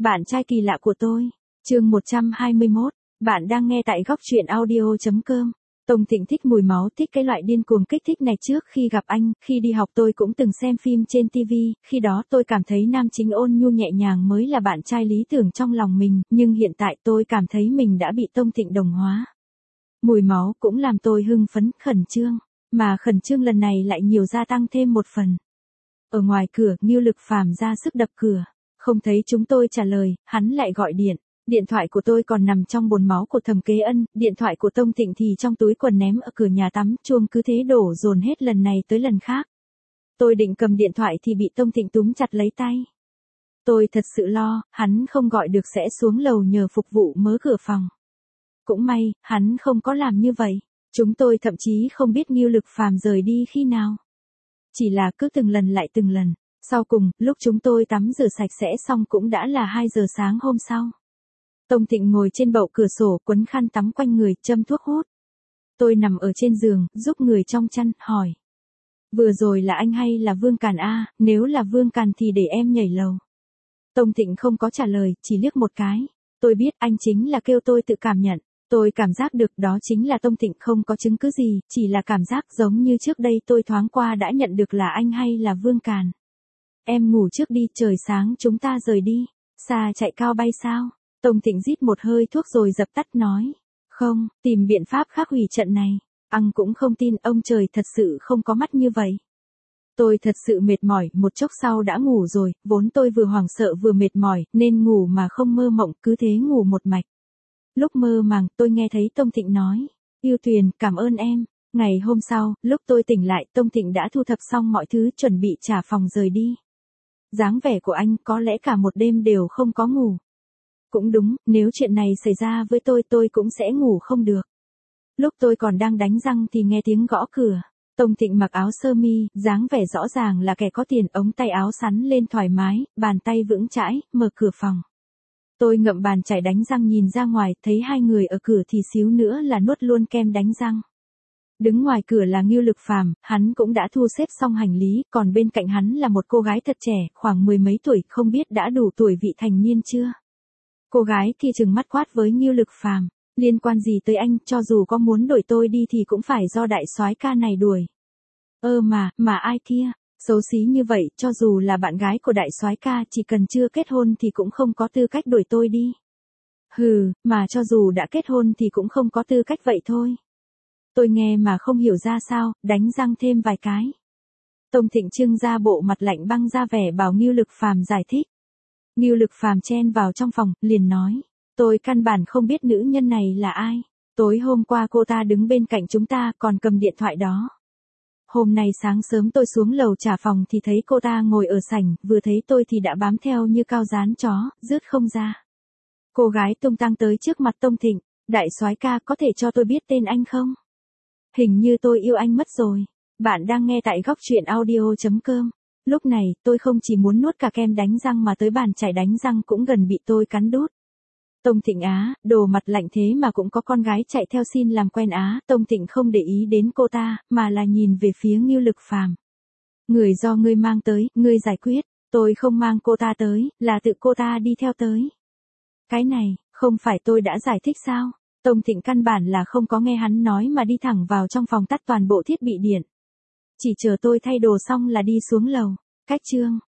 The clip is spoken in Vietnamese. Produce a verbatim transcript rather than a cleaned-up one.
Bạn trai kỳ lạ của tôi. Chương một trăm hai mươi mốt. Bạn đang nghe tại góc truyện audio chấm com. Tông Thịnh thích mùi máu, thích cái loại điên cuồng kích thích này. Trước khi gặp anh, khi đi học tôi cũng từng xem phim trên ti vi, khi đó tôi cảm thấy nam chính ôn nhu nhẹ nhàng mới là bạn trai lý tưởng trong lòng mình, nhưng hiện tại tôi cảm thấy mình đã bị Tông Thịnh đồng hóa. Mùi máu cũng làm tôi hưng phấn, khẩn trương, mà khẩn trương lần này lại nhiều gia tăng thêm một phần. Ở ngoài cửa, Ngưu Lực Phàm ra sức đập cửa, không thấy chúng tôi trả lời, hắn lại gọi điện. Điện thoại của tôi còn nằm trong bồn máu của Thẩm Kế Ân, điện thoại của Tông Thịnh thì trong túi quần ném ở cửa nhà tắm, chuông cứ thế đổ dồn hết lần này tới lần khác. Tôi định cầm điện thoại thì bị Tông Thịnh túm chặt lấy tay. Tôi thật sự lo, hắn không gọi được sẽ xuống lầu nhờ phục vụ mở cửa phòng. Cũng may, hắn không có làm như vậy. Chúng tôi thậm chí không biết Ngưu Lực Phàm rời đi khi nào. Chỉ là cứ từng lần lại từng lần. Sau cùng, lúc chúng tôi tắm rửa sạch sẽ xong cũng đã là hai giờ sáng hôm sau. Tông Thịnh ngồi trên bậu cửa sổ quấn khăn tắm quanh người, châm thuốc hút. Tôi nằm ở trên giường, giúp người trong chăn, hỏi. Vừa rồi là anh hay là Vương Càn a? Nếu là Vương Càn thì để em nhảy lầu. Tông Thịnh không có trả lời, chỉ liếc một cái. Tôi biết anh chính là kêu tôi tự cảm nhận. Tôi cảm giác được đó chính là Tông Thịnh, không có chứng cứ gì, chỉ là cảm giác giống như trước đây tôi thoáng qua đã nhận được là anh hay là Vương Càn. Em ngủ trước đi, trời sáng chúng ta rời đi. Xa chạy cao bay sao? Tông Thịnh rít một hơi thuốc rồi dập tắt nói. Không, tìm biện pháp khác hủy trận này. Anh cũng không tin ông trời thật sự không có mắt như vậy. Tôi thật sự mệt mỏi, một chốc sau đã ngủ rồi, vốn tôi vừa hoảng sợ vừa mệt mỏi, nên ngủ mà không mơ mộng, cứ thế ngủ một mạch. Lúc mơ màng, tôi nghe thấy Tông Thịnh nói. Yêu Tuyền, cảm ơn em. Ngày hôm sau, lúc tôi tỉnh lại, Tông Thịnh đã thu thập xong mọi thứ chuẩn bị trả phòng rời đi. Dáng vẻ của anh có lẽ cả một đêm đều không có ngủ. Cũng đúng, nếu chuyện này xảy ra với tôi tôi cũng sẽ ngủ không được. Lúc tôi còn đang đánh răng thì nghe tiếng gõ cửa. Tông Thịnh mặc áo sơ mi, dáng vẻ rõ ràng là kẻ có tiền, ống tay áo sắn lên thoải mái, bàn tay vững chãi, mở cửa phòng. Tôi ngậm bàn chải đánh răng nhìn ra ngoài, thấy hai người ở cửa thì xíu nữa là nuốt luôn kem đánh răng. Đứng ngoài cửa là Ngưu Lực Phàm, hắn cũng đã thu xếp xong hành lý, còn bên cạnh hắn là một cô gái thật trẻ, khoảng mười mấy tuổi, không biết đã đủ tuổi vị thành niên chưa. Cô gái thì trừng mắt quát với Ngưu Lực Phàm, liên quan gì tới anh, cho dù có muốn đuổi tôi đi thì cũng phải do đại soái ca này đuổi. Ơ mà, mà ai kia, xấu xí như vậy, cho dù là bạn gái của đại soái ca, chỉ cần chưa kết hôn thì cũng không có tư cách đuổi tôi đi. Hừ, mà cho dù đã kết hôn thì cũng không có tư cách vậy thôi. Tôi nghe mà không hiểu ra sao, đánh răng thêm vài cái. Tông Thịnh trưng ra bộ mặt lạnh băng ra vẻ bảo Ngưu Lực Phàm giải thích. Ngưu Lực Phàm chen vào trong phòng, liền nói. Tôi căn bản không biết nữ nhân này là ai. Tối hôm qua cô ta đứng bên cạnh chúng ta còn cầm điện thoại đó. Hôm nay sáng sớm tôi xuống lầu trả phòng thì thấy cô ta ngồi ở sảnh, vừa thấy tôi thì đã bám theo như cao dán chó, rứt không ra. Cô gái tung tăng tới trước mặt Tông Thịnh. Đại soái ca, có thể cho tôi biết tên anh không? Hình như tôi yêu anh mất rồi. Bạn đang nghe tại góc truyện audio chấm com. Lúc này, tôi không chỉ muốn nuốt cả kem đánh răng mà tới bàn chải đánh răng cũng gần bị tôi cắn đút. Tông Thịnh á, đồ mặt lạnh thế mà cũng có con gái chạy theo xin làm quen á. Tông Thịnh không để ý đến cô ta, mà là nhìn về phía Ngưu Lực Phàm. Người do ngươi mang tới, ngươi giải quyết. Tôi không mang cô ta tới, là tự cô ta đi theo tới. Cái này, không phải tôi đã giải thích sao? Tông Thịnh căn bản là không có nghe hắn nói mà đi thẳng vào trong phòng tắt toàn bộ thiết bị điện. Chỉ chờ tôi thay đồ xong là đi xuống lầu. Cách chương.